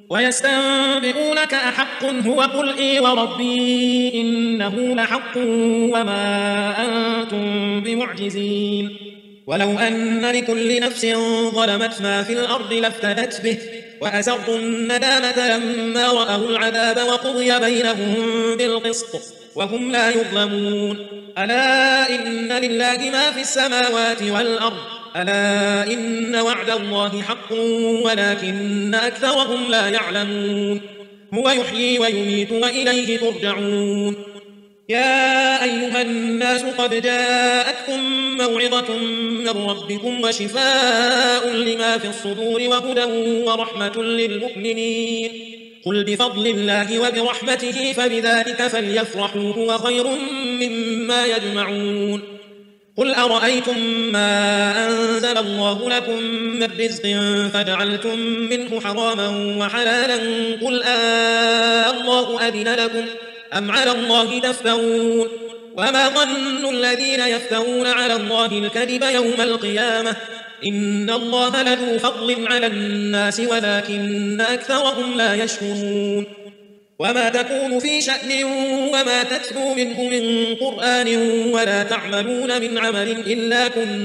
ويستنبئونك أحق هو قل إي وربي إنه لحق وما أنتم بمعجزين ولو أن لكل نفس ظلمت ما في الأرض لافتدت به وأسروا الندامة لما رأوا العذاب وقضي بينهم بالقسط وهم لا يظلمون ألا إن لله ما في السماوات والأرض ألا إن وعد الله حق ولكن أكثرهم لا يعلمون هو يحيي ويميت وإليه ترجعون يا أيها الناس قد جاءتكم موعظة من ربكم وشفاء لما في الصدور وهدى ورحمة للمؤمنين قل بفضل الله وبرحمته فبذلك فليفرحوا هو خير مما يجمعون قل أرأيتم ما أنزل الله لكم من رزق فجعلتم منه حراما وحلالا قل الله أذن لكم أم على الله تفترون وما ظن الذين يفترون على الله الكذب يوم القيامة إن الله لذو فضل على الناس ولكن أكثرهم لا يشكرون وما تكون في شأن وما تتلو منه من قرآن ولا تعملون من عمل إلا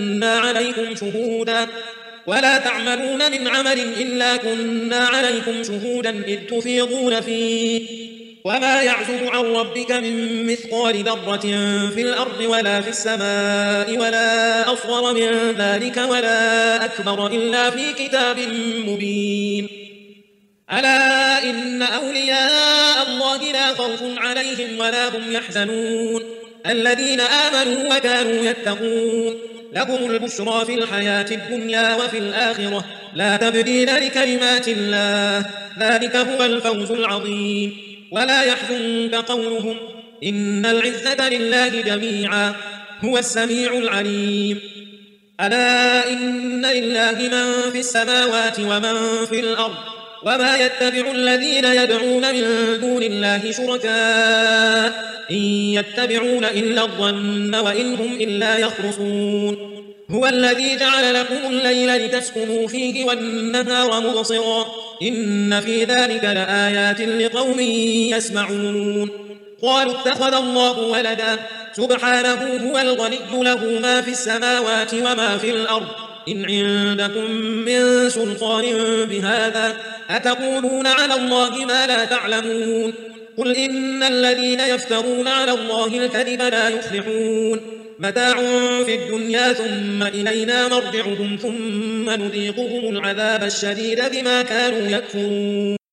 كنا عليكم شهودا إذ تفيضون فيه وما يعزب عن ربك من مثقال ذرة في الأرض ولا في السماء ولا أصغر من ذلك ولا أكبر إلا في كتاب مبين ألا إن أولياء الله لا خوف عليهم ولا هم يحزنون الذين آمنوا وكانوا يتقون لهم البشرى في الحياة الدنيا وفي الآخرة لا تبديل لكلمات الله ذلك هو الفوز العظيم ولا يحزنك قولهم إن العزة لله جميعا هو السميع العليم ألا إن لله من في السماوات ومن في الأرض وما يتبع الذين يدعون من دون الله شركاء إن يتبعون إلا الظن وإن هم إلا يخرصون هو الذي جعل لكم الليل لتسكنوا فيه والنهار مبصرا إن في ذلك لآيات لقوم يسمعون قالوا اتخذ الله ولدا سبحانه هو الغني له ما في السماوات وما في الأرض إن عندكم من سلطان بهذا أتقولون على الله ما لا تعلمون قل إن الذين يفترون على الله الكذب لا يفلحون متاع في الدنيا ثم إلينا مرجعهم ثم نذيقهم العذاب الشديد بما كانوا يكفرون